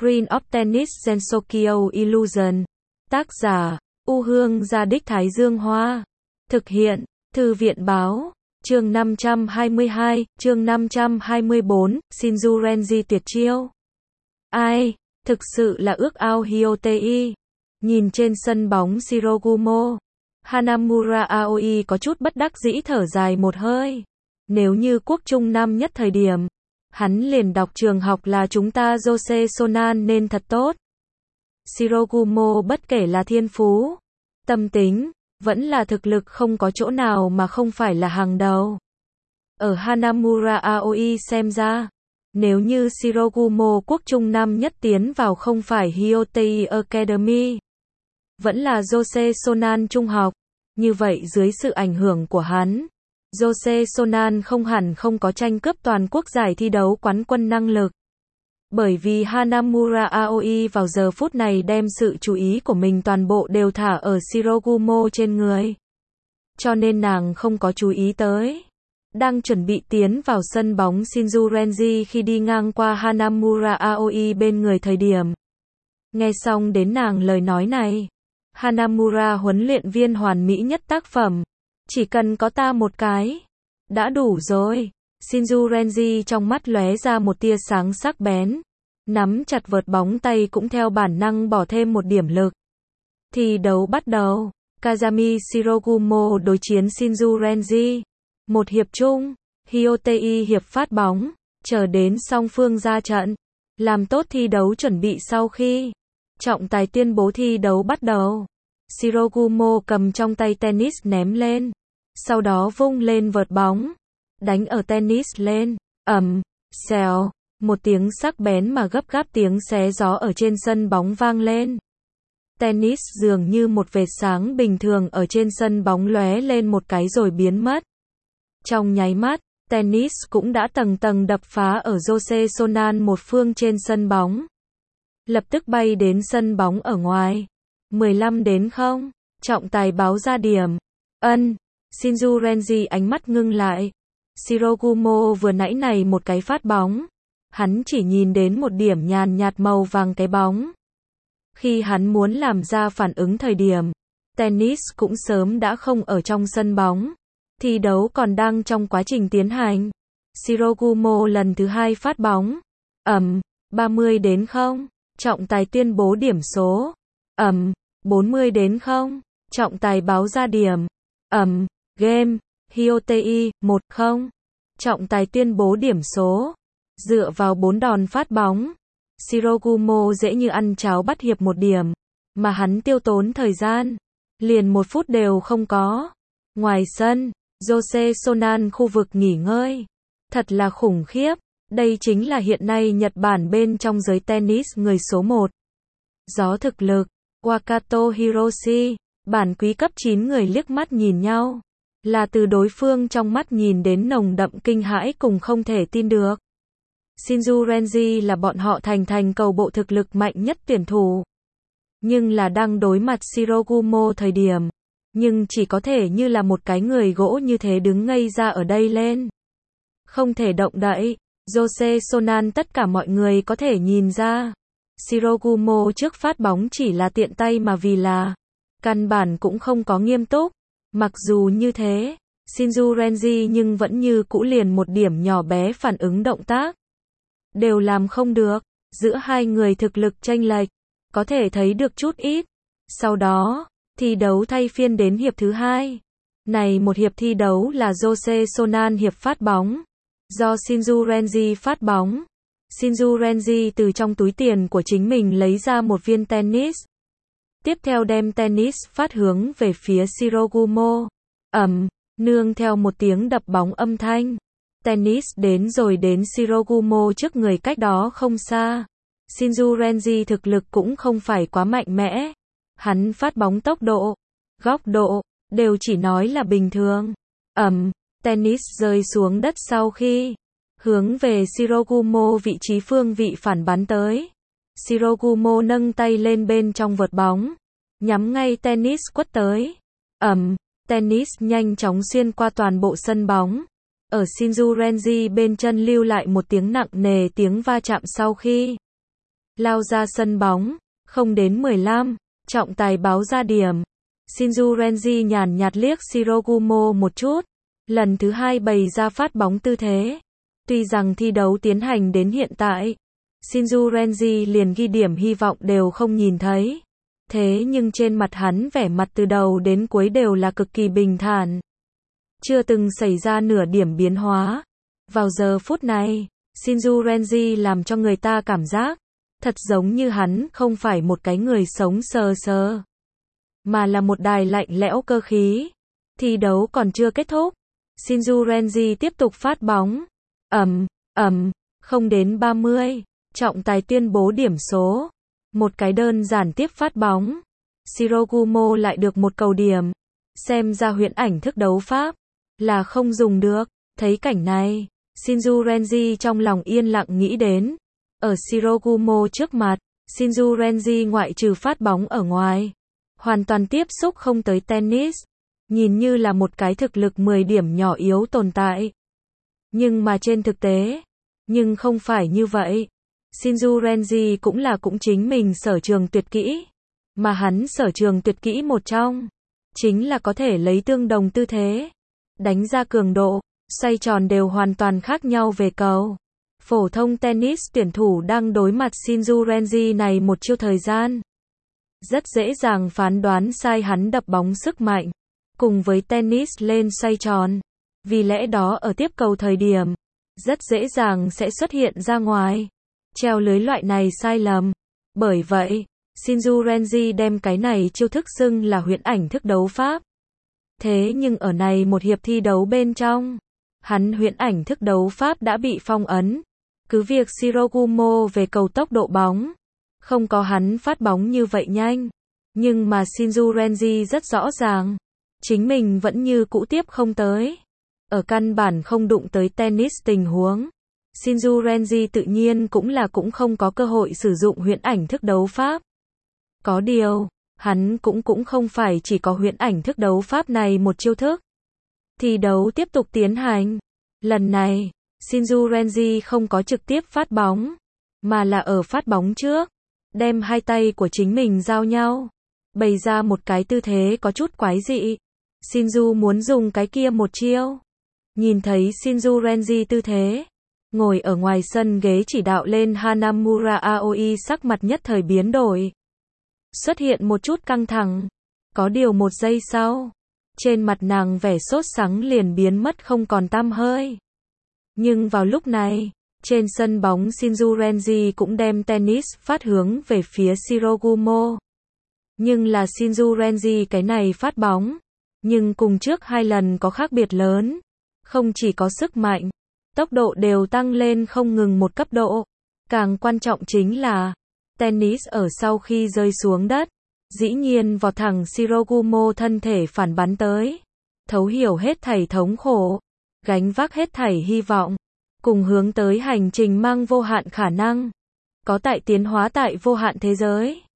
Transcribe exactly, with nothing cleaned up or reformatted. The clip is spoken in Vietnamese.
Screen of Tennis Gensokyo Illusion. Tác giả, U Hương Gia Đích Thái Dương Hoa. Thực hiện, Thư viện Báo. Chương năm trăm hai mươi hai, chương năm trăm hai mươi bốn, Shinju Renji tuyệt chiêu. Ai, thực sự là ước ao Hyotei. Nhìn trên sân bóng Shirogumo, Hanamura Aoi có chút bất đắc dĩ thở dài một hơi. Nếu như quốc trung năm nhất thời điểm, hắn liền đọc trường học là chúng ta Jose Sonan nên thật tốt. Shirogumo bất kể là thiên phú, tâm tính, vẫn là thực lực không có chỗ nào mà không phải là hàng đầu. Ở Hanamura Aoi xem ra, nếu như Shirogumo quốc trung năm nhất tiến vào không phải Hyotei Academy, vẫn là Jose Sonan trung học, như vậy dưới sự ảnh hưởng của hắn, Jose Sonan không hẳn không có tranh cướp toàn quốc giải thi đấu quán quân năng lực. Bởi vì Hanamura Aoi vào giờ phút này đem sự chú ý của mình toàn bộ đều thả ở Shirogumo trên người. Cho nên nàng không có chú ý tới. Đang chuẩn bị tiến vào sân bóng Shinju Renji khi đi ngang qua Hanamura Aoi bên người thời điểm. Nghe xong đến nàng lời nói này. Hanamura huấn luyện viên hoàn mỹ nhất tác phẩm. Chỉ cần có ta một cái. Đã đủ rồi. Shinju Renji trong mắt lóe ra một tia sáng sắc bén. Nắm chặt vợt bóng tay cũng theo bản năng bỏ thêm một điểm lực. Thi đấu bắt đầu. Kazami Shirogumo đối chiến Shinju Renji. Một hiệp chung. Hyotei hiệp phát bóng. Chờ đến song phương ra trận. Làm tốt thi đấu chuẩn bị sau khi trọng tài tuyên bố thi đấu bắt đầu. Shirogumo cầm trong tay tennis ném lên. Sau đó vung lên vợt bóng. Đánh ở tennis lên. Ầm, xèo. Một tiếng sắc bén mà gấp gáp tiếng xé gió ở trên sân bóng vang lên. Tennis dường như một vệt sáng bình thường ở trên sân bóng lóe lên một cái rồi biến mất. Trong nháy mắt, tennis cũng đã tầng tầng đập phá ở Jose Sonan một phương trên sân bóng. Lập tức bay đến sân bóng ở ngoài. mười lăm đến không. Trọng tài báo ra điểm. Ân. Shinju Renji ánh mắt ngưng lại. Shirogumo vừa nãy này một cái phát bóng. Hắn chỉ nhìn đến một điểm nhàn nhạt màu vàng cái bóng. Khi hắn muốn làm ra phản ứng thời điểm, tennis cũng sớm đã không ở trong sân bóng. Thi đấu còn đang trong quá trình tiến hành. Shirogumo lần thứ hai phát bóng. Ầm, ba mươi đến không. Trọng tài tuyên bố điểm số. Ầm, bốn mươi đến không. Trọng tài báo ra điểm. Ầm, game, Hyotei, một không. Trọng tài tuyên bố điểm số. Dựa vào bốn đòn phát bóng, Shirogumo dễ như ăn cháo bắt hiệp một điểm, mà hắn tiêu tốn thời gian, liền một phút đều không có. Ngoài sân, Jose Sonan khu vực nghỉ ngơi. Thật là khủng khiếp, đây chính là hiện nay Nhật Bản bên trong giới tennis người số một. Gió thực lực, Wakato Hiroshi, bản quý cấp chín người liếc mắt nhìn nhau. Là từ đối phương trong mắt nhìn đến nồng đậm kinh hãi cùng không thể tin được. Shinju Renji là bọn họ thành thành cầu bộ thực lực mạnh nhất tuyển thủ. Nhưng là đang đối mặt Shirogumo thời điểm. Nhưng chỉ có thể như là một cái người gỗ như thế đứng ngây ra ở đây lên. Không thể động đậy. Jose Sonan tất cả mọi người có thể nhìn ra. Shirogumo trước phát bóng chỉ là tiện tay mà vì là căn bản cũng không có nghiêm túc. Mặc dù như thế, Shinju Renji nhưng vẫn như cũ liền một điểm nhỏ bé phản ứng động tác. Đều làm không được, giữa hai người thực lực chênh lệch, có thể thấy được chút ít. Sau đó, thi đấu thay phiên đến hiệp thứ hai. Này một hiệp thi đấu là Jose Sonan hiệp phát bóng. Do Shinju Renji phát bóng. Shinju Renji từ trong túi tiền của chính mình lấy ra một viên tennis. Tiếp theo đem tennis phát hướng về phía Shirogumo. Ầm, nương theo một tiếng đập bóng âm thanh. Tennis đến rồi đến Shirogumo trước người cách đó không xa. Shinju Renji thực lực cũng không phải quá mạnh mẽ. Hắn phát bóng tốc độ, góc độ, đều chỉ nói là bình thường. Ầm, tennis rơi xuống đất sau khi hướng về Shirogumo vị trí phương vị phản bắn tới. Shirogumo nâng tay lên bên trong vợt bóng, nhắm ngay tennis quất tới. Ầm, tennis nhanh chóng xuyên qua toàn bộ sân bóng. Ở Shinju Renji bên chân lưu lại một tiếng nặng nề tiếng va chạm sau khi lao ra sân bóng, không đến mười lăm, trọng tài báo ra điểm. Shinju Renji nhàn nhạt liếc Shirogumo một chút, lần thứ hai bày ra phát bóng tư thế. Tuy rằng thi đấu tiến hành đến hiện tại, Shinju Renji liền ghi điểm hy vọng đều không nhìn thấy. Thế nhưng trên mặt hắn vẻ mặt từ đầu đến cuối đều là cực kỳ bình thản. Chưa từng xảy ra nửa điểm biến hóa. Vào giờ phút này, Shinju Renji làm cho người ta cảm giác, thật giống như hắn không phải một cái người sống sờ sờ, mà là một đài lạnh lẽo cơ khí. Thi đấu còn chưa kết thúc. Shinju Renji tiếp tục phát bóng. Ầm, ầm, không đến ba mươi. Trọng tài tuyên bố điểm số. Một cái đơn giản tiếp phát bóng. Shirogumo lại được một cầu điểm. Xem ra huyễn ảnh thức đấu pháp là không dùng được. Thấy cảnh này, Shinju Renji trong lòng yên lặng nghĩ đến. Ở Shirogumo trước mặt, Shinju Renji ngoại trừ phát bóng ở ngoài, hoàn toàn tiếp xúc không tới tennis. Nhìn như là một cái thực lực mười điểm nhỏ yếu tồn tại. Nhưng mà trên thực tế, nhưng không phải như vậy. Shinju Renji cũng là cũng chính mình sở trường tuyệt kỹ. Mà hắn sở trường tuyệt kỹ một trong, chính là có thể lấy tương đồng tư thế, đánh ra cường độ, xoay tròn đều hoàn toàn khác nhau về cầu. Phổ thông tennis tuyển thủ đang đối mặt Shinju Renji này một chiêu thời gian, rất dễ dàng phán đoán sai hắn đập bóng sức mạnh, cùng với tennis lên xoay tròn. Vì lẽ đó ở tiếp cầu thời điểm, rất dễ dàng sẽ xuất hiện ra ngoài, treo lưới loại này sai lầm. Bởi vậy, Shinju Renji đem cái này chiêu thức xưng là huyễn ảnh thức đấu pháp. Thế nhưng ở này một hiệp thi đấu bên trong, hắn huyễn ảnh thức đấu pháp đã bị phong ấn. Cứ việc Shirogumo về cầu tốc độ bóng, không có hắn phát bóng như vậy nhanh. Nhưng mà Shinju Renji rất rõ ràng, chính mình vẫn như cũ tiếp không tới. Ở căn bản không đụng tới tennis tình huống, Shinju Renji tự nhiên cũng là cũng không có cơ hội sử dụng huyễn ảnh thức đấu pháp. Có điều, hắn cũng cũng không phải chỉ có huyễn ảnh thức đấu pháp này một chiêu thức. Thi đấu tiếp tục tiến hành. Lần này, Shinju Renji không có trực tiếp phát bóng, mà là ở phát bóng trước, đem hai tay của chính mình giao nhau, bày ra một cái tư thế có chút quái dị. Shinju muốn dùng cái kia một chiêu. Nhìn thấy Shinju Renji tư thế, ngồi ở ngoài sân ghế chỉ đạo lên Hanamura Aoi sắc mặt nhất thời biến đổi. Xuất hiện một chút căng thẳng. Có điều một giây sau, trên mặt nàng vẻ sốt sắng liền biến mất không còn tăm hơi. Nhưng vào lúc này, trên sân bóng Shinju Renji cũng đem tennis phát hướng về phía Shirogumo. Nhưng là Shinju Renji cái này phát bóng, nhưng cùng trước hai lần có khác biệt lớn. Không chỉ có sức mạnh, tốc độ đều tăng lên không ngừng một cấp độ. Càng quan trọng chính là, tennis ở sau khi rơi xuống đất, dĩ nhiên vọt thẳng Shirogumo thân thể phản bắn tới. Thấu hiểu hết thảy thống khổ, gánh vác hết thảy hy vọng, cùng hướng tới hành trình mang vô hạn khả năng, có tại tiến hóa tại vô hạn thế giới.